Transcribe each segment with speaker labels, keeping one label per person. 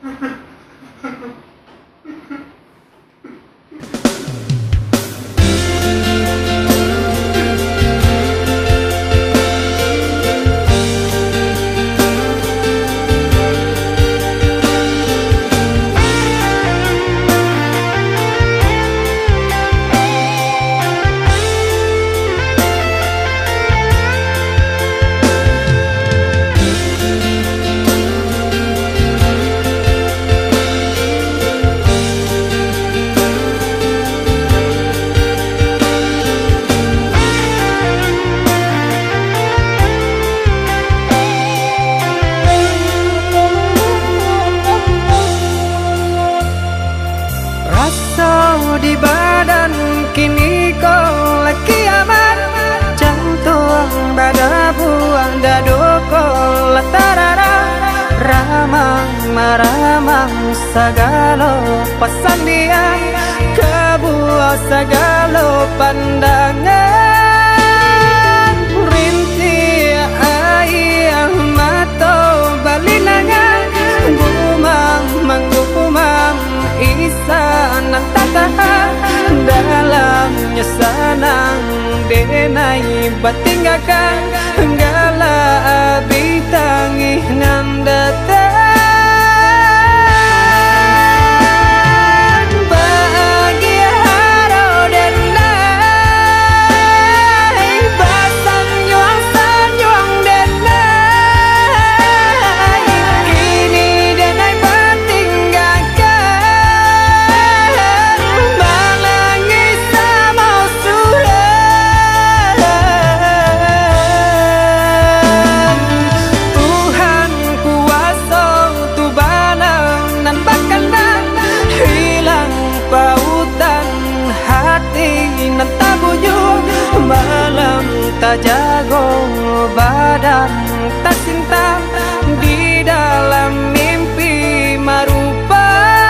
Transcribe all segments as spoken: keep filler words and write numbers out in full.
Speaker 1: Di badan kini kau lagi aman, jantung pada buang dado kau latarara, ramang maramang sagalo pasan dia, kebuah sagalo pandangan, rintik ayah mato balinangan, gumang manggumang isa nang tatahan dalamnya sanang denai batinggakan gala abi tangih nan datang bahagia haro denai basang nyuang sanyuang denai kini denai batinggakan malam tak jago badan tak cinta di dalam mimpi marupa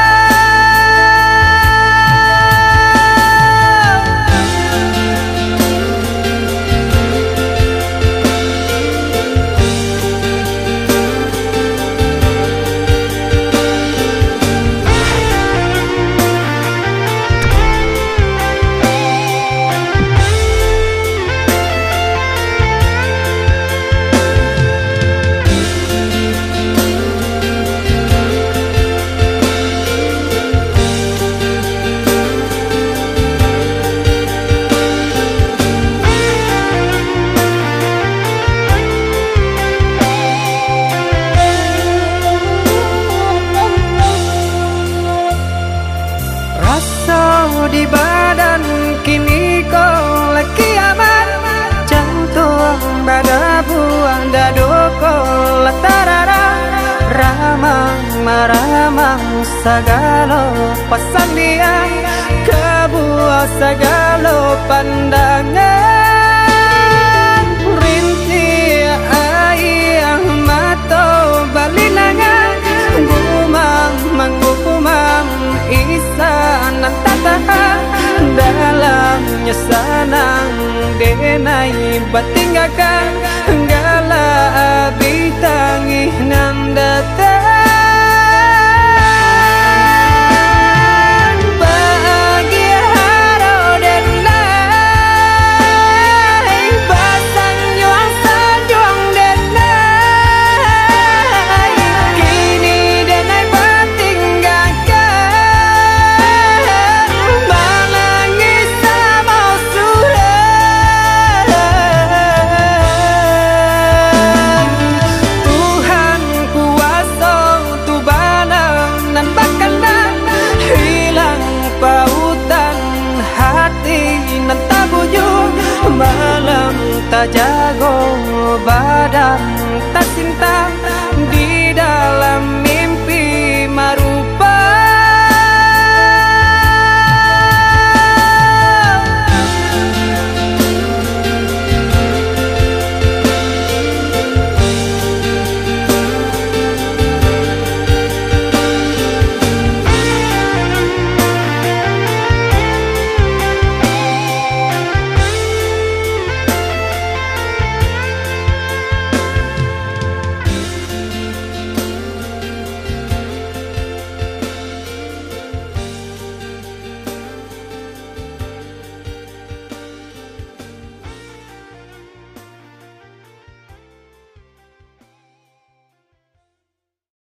Speaker 1: di badan kini kau lagi aman, jantung pada buang dado kau latarara, ramang maramang sagalo pasan dia, kebuah sagalo pandangan, rintik ayah mato balinangan, gumang manggumang isa nang tatahan dalamnya sanang denai batinggakan gala abi tangih nan datang bahagia haro denai basang nyuang sanjuang denai kini denai batinggakan malam tak jago